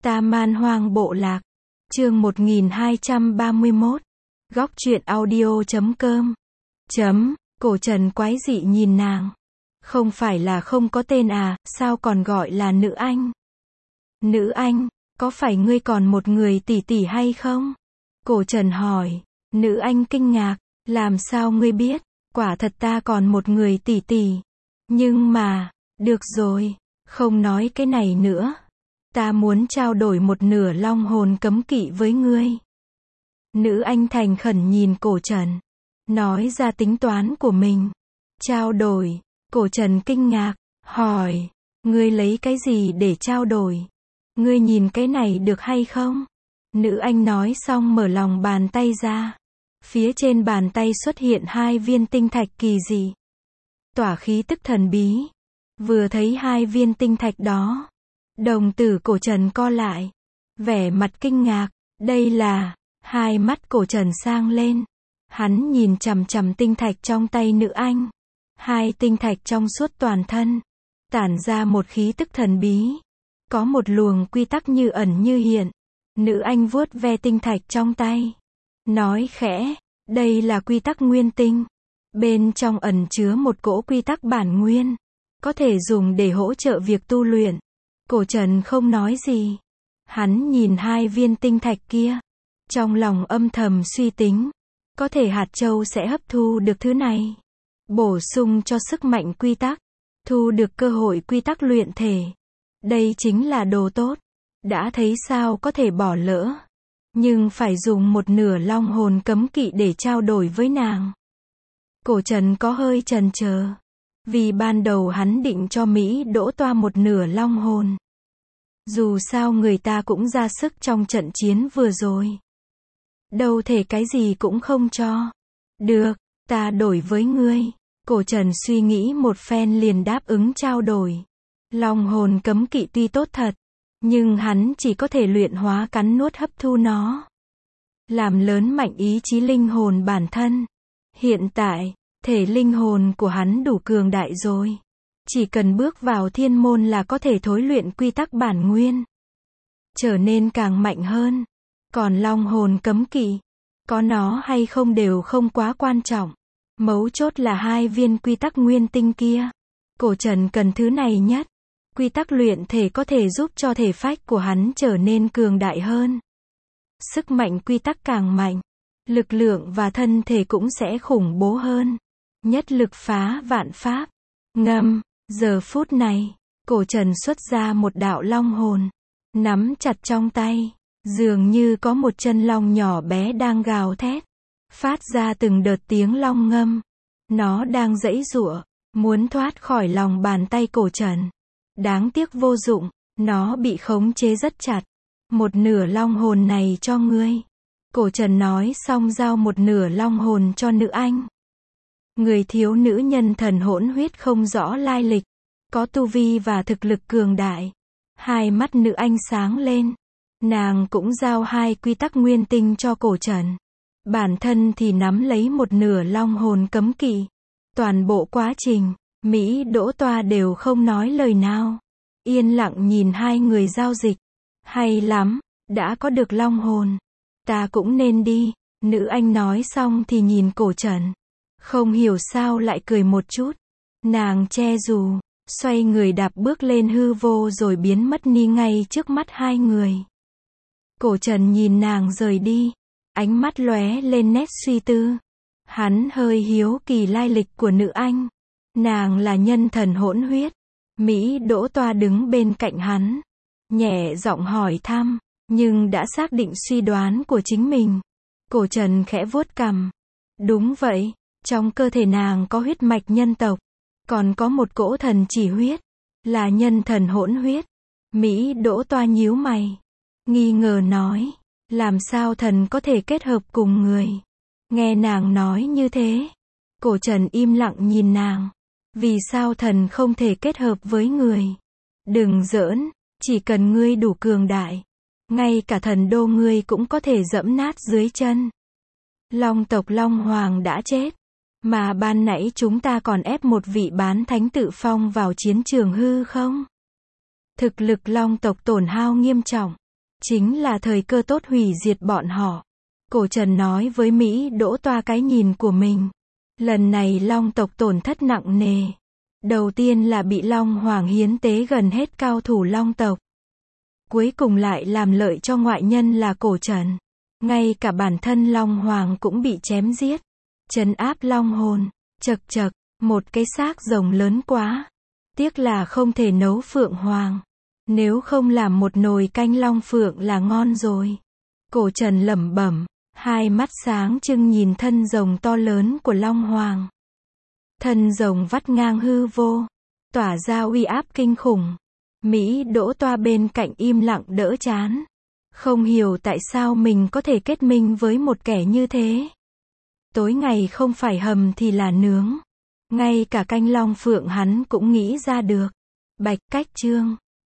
Ta Man Hoang Bộ Lạc. Chương 1231. Góc truyện audio.com. Cổ Trần quái dị nhìn nàng. Không phải là không có tên à, sao còn gọi là nữ anh? Nữ anh, có phải ngươi còn một người tỷ tỷ hay không? Cổ Trần hỏi. Nữ anh kinh ngạc, làm sao ngươi biết? Quả thật ta còn một người tỷ tỷ. Nhưng mà, được rồi, không nói cái này nữa. Ta muốn trao đổi một nửa long hồn cấm kỵ với ngươi. Nữ anh thành khẩn nhìn Cổ Trần, nói ra tính toán của mình. Trao đổi, Cổ Trần kinh ngạc, hỏi, ngươi lấy cái gì để trao đổi? Ngươi nhìn cái này được hay không? Nữ anh nói xong mở lòng bàn tay ra. Phía trên bàn tay xuất hiện 2 viên tinh thạch kỳ dị, tỏa khí tức thần bí. Vừa thấy 2 viên tinh thạch đó, đồng tử Cổ Trần co lại, vẻ mặt kinh ngạc. Đây là, hai mắt Cổ Trần sang lên. Hắn nhìn chằm chằm tinh thạch trong tay nữ anh. 2 tinh thạch trong suốt toàn thân, tản ra một khí tức thần bí. Có một luồng quy tắc như ẩn như hiện. Nữ anh vuốt ve tinh thạch trong tay, nói khẽ, đây là quy tắc nguyên tinh. Bên trong ẩn chứa một cỗ quy tắc bản nguyên, có thể dùng để hỗ trợ việc tu luyện. Cổ Trần không nói gì. Hắn nhìn 2 viên tinh thạch kia, trong lòng âm thầm suy tính, có thể hạt châu sẽ hấp thu được thứ này, bổ sung cho sức mạnh quy tắc, thu được cơ hội quy tắc luyện thể. Đây chính là đồ tốt, đã thấy sao có thể bỏ lỡ. Nhưng phải dùng một nửa long hồn cấm kỵ để trao đổi với nàng. Cổ Trần có hơi chần chờ, vì ban đầu hắn định cho Mỹ Đỗ Toa một nửa long hồn. Dù sao người ta cũng ra sức trong trận chiến vừa rồi, đâu thể cái gì cũng không cho. Được, ta đổi với ngươi. Cổ Trần suy nghĩ một phen liền đáp ứng trao đổi. Long hồn cấm kỵ tuy tốt thật, nhưng hắn chỉ có thể luyện hóa cắn nuốt hấp thu nó, làm lớn mạnh ý chí linh hồn bản thân. Hiện tại, thể linh hồn của hắn đủ cường đại rồi. Chỉ cần bước vào thiên môn là có thể thối luyện quy tắc bản nguyên, trở nên càng mạnh hơn. Còn long hồn cấm kỵ, có nó hay không đều không quá quan trọng. Mấu chốt là 2 viên quy tắc nguyên tinh kia. Cổ Trần cần thứ này nhất. Quy tắc luyện thể có thể giúp cho thể phách của hắn trở nên cường đại hơn. Sức mạnh quy tắc càng mạnh, lực lượng và thân thể cũng sẽ khủng bố hơn. Nhất lực phá vạn pháp. Ngâm, giờ phút này, Cổ Trần xuất ra một đạo long hồn, nắm chặt trong tay, dường như có một chân long nhỏ bé đang gào thét, phát ra từng đợt tiếng long ngâm. Nó đang giãy giụa, muốn thoát khỏi lòng bàn tay Cổ Trần. Đáng tiếc vô dụng, nó bị khống chế rất chặt. Một nửa long hồn này cho ngươi. Cổ Trần nói xong giao một nửa long hồn cho nữ anh. Người thiếu nữ nhân thần hỗn huyết không rõ lai lịch, có tu vi và thực lực cường đại. Hai mắt nữ anh sáng lên. Nàng cũng giao 2 quy tắc nguyên tinh cho Cổ Trần. Bản thân thì nắm lấy một nửa long hồn cấm kỵ. Toàn bộ quá trình, Mỹ Đỗ Toa đều không nói lời nào, yên lặng nhìn 2 người giao dịch. Hay lắm, đã có được long hồn, ta cũng nên đi. Nữ anh nói xong thì nhìn Cổ Trần, không hiểu sao lại cười một chút. Nàng che dù, xoay người đạp bước lên hư vô rồi biến mất đi ngay trước mắt 2 người. Cổ Trần nhìn nàng rời đi, ánh mắt lóe lên nét suy tư. Hắn hơi hiếu kỳ lai lịch của nữ anh. Nàng là nhân thần hỗn huyết. Mỹ Đỗ Toa đứng bên cạnh hắn, nhẹ giọng hỏi thăm, nhưng đã xác định suy đoán của chính mình. Cổ Trần khẽ vuốt cằm. Đúng vậy, trong cơ thể nàng có huyết mạch nhân tộc, còn có một cỗ thần chỉ huyết, là nhân thần hỗn huyết. Mỹ Đỗ Toa nhíu mày, nghi ngờ nói, làm sao thần có thể kết hợp cùng người? Nghe nàng nói như thế, Cổ Trần im lặng nhìn nàng. Vì sao thần không thể kết hợp với người? Đừng giỡn, chỉ cần ngươi đủ cường đại, ngay cả thần đô ngươi cũng có thể dẫm nát dưới chân. Long tộc Long Hoàng đã chết, mà ban nãy chúng ta còn ép một vị bán thánh tự phong vào chiến trường hư không? Thực lực Long tộc tổn hao nghiêm trọng, Chính là thời cơ tốt hủy diệt bọn họ. Cổ Trần nói với Mỹ Đỗ Toa cái nhìn của mình. Lần này Long tộc tổn thất nặng nề. Đầu tiên là bị Long Hoàng hiến tế gần hết cao thủ Long tộc. Cuối cùng lại làm lợi cho ngoại nhân là Cổ Trần. Ngay cả bản thân Long Hoàng cũng bị chém giết. Trấn áp Long hồn. Chậc chậc, một cái xác rồng lớn quá. Tiếc là không thể nấu Phượng Hoàng. Nếu không làm một nồi canh Long Phượng là ngon rồi. Cổ Trần lẩm bẩm, hai mắt sáng trưng nhìn thân rồng to lớn của Long Hoàng. Thân rồng vắt ngang hư vô, tỏa ra uy áp kinh khủng. Mỹ Đỗ Toa bên cạnh im lặng đỡ chán. Không hiểu tại sao mình có thể kết minh với một kẻ như thế. Tối ngày không phải hầm thì là nướng. Ngay cả canh Long Phượng hắn cũng nghĩ ra được. Bạch Cách Trương